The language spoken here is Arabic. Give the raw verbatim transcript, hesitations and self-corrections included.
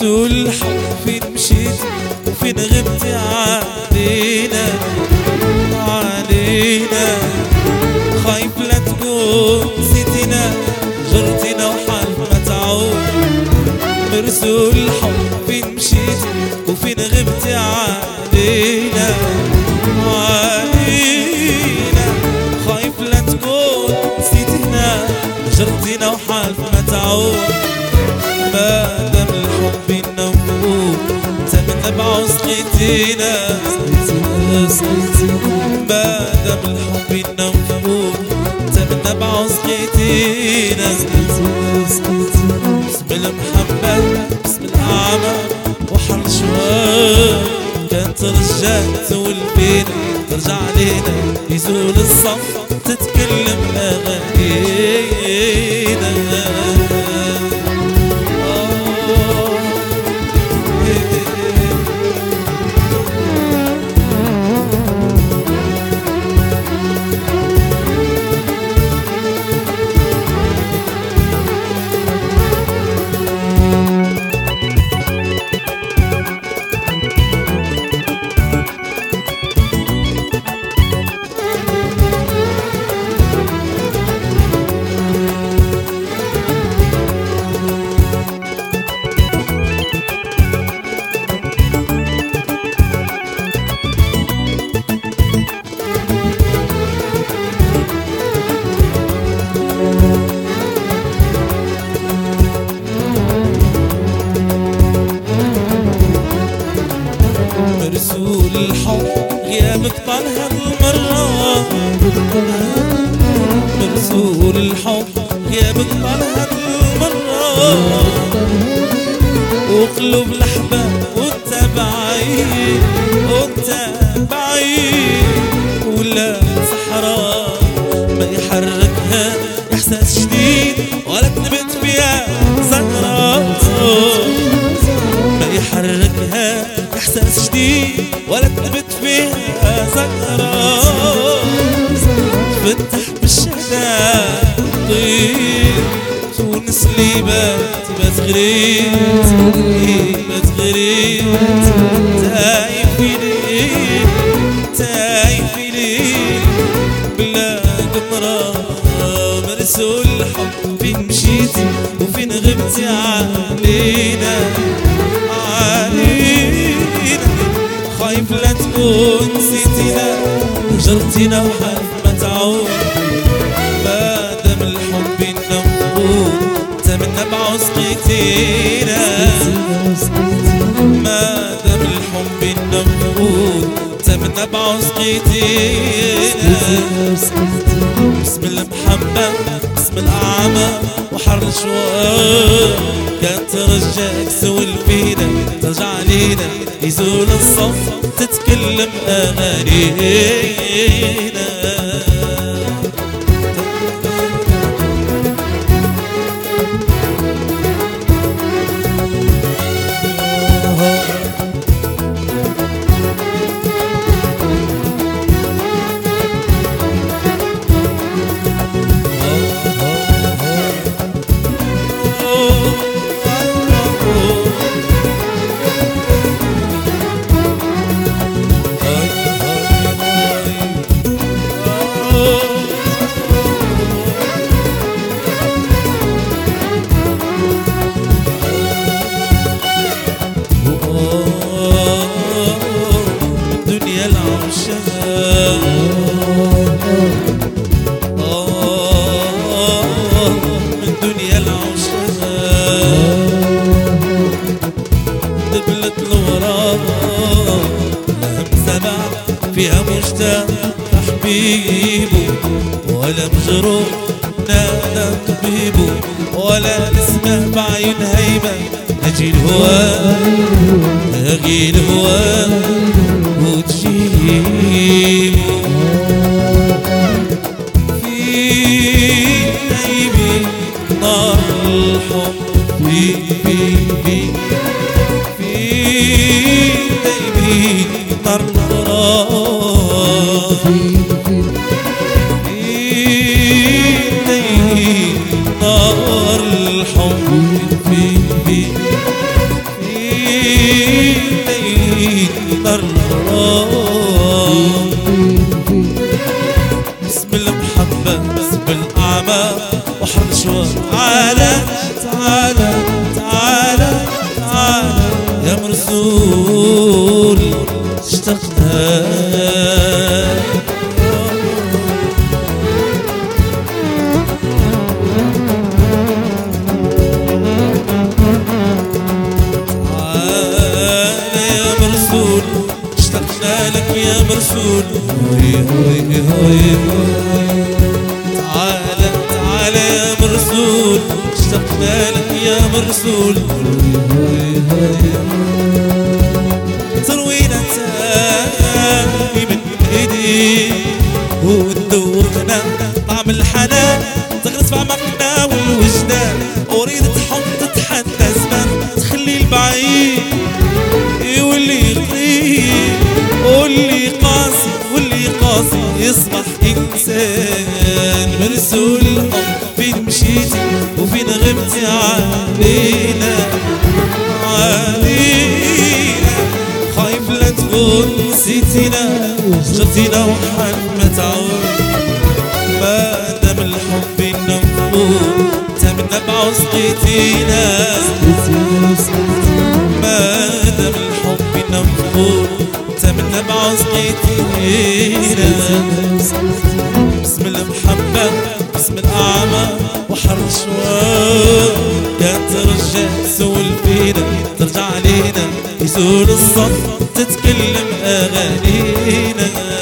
مرسول الحب فين مشيت وفين غبتي علينا علينا خايف لا تكون نسيتينا جرتينا وحالف ما تعود مرسول الحب فين مشيت وفين غبتي علينا علينا خايف لا تكون نسيتينا جرتينا وحالف ما تعود ما دام الحب بينا وفوق انت من نبع وسقيتينا ما دام الحب بينا وفوق انت من نبع وسقيتينا بسم المحبة بسم الأعمى وحر شوال كان ترجع تزول فينا ترجع علينا يزول الصف تتكلم أغانينا مرسول الحب غيابك طال هاد المرة مرسول الحب غيابك طال هاد المرة وقلوب الأحباب وانت بعيد وانت بعيد ولا صحراء ما يحركها إحساس جديد ولا تنبت فيها زهرة ما يحركها إحساس جديد ولا تنبت فيها زهرة تفتح بالشهداء طيب تونس لي بات بات غريب بات غريب تايب في ليل تايب في ليل بلا قمرة مرسول الحب فين مشيتي وفين غبتي علينا علينا خايف لا تكون نسيتينا وجرتينا وحالف ما تعود ما دام الحب بينا مفقود انت من نبع وسقيتينا ما دام الحب بينا مفقود انت من نبع وسقيتينا بسم المحبة بسم الأعمى وحر الشوال كان ترجاك سول فينا ترجع علينا يزول الصف تتكلم أغانينا دنيا العشاق من دنيا العشاق دبلت الوراء لهم سبع فيها مشتاق حبيبه ولا مجروح نادى طبيبه ولا نسمع بعيون هيبة نجي الهوى نغي الهوى وتجيبه في قلبي نار الحب في في في في قلبي نار الغرام في قلبي نار الحب في في في الأعمى وحر الشوار. تعالى تعالى تعالى تعالى يا مرسول اشتقنا. يا مرسول هوي هوي هوي تعالى تعالى يا مرسول اشتقنا لك يا مرسول هوي هوي تروينا تاني من ايدي وتذوقنا طعم الحنان تغرس في عمقنا والوجدان. اريد تحط تتحدى زمان تخلي البعيد واللي قريب واللي قاسي واللي قاسي يصبح إنسان. مرسول الحب فين مشيتي وفين غبتي علينا علينا. خايف لا تكون نسيتينا شفتينا وحال ما تعود. ما دام الحب بينا مفقود تمنا بعصقيتينا. ما دام الحب بينا مفقود تمنا بعصقيتينا. بسم المحبة بسم الأعمى وحر الشوار. يا ترجع تسول فينا ترجع علينا يزول الصف تتكلم أغانينا.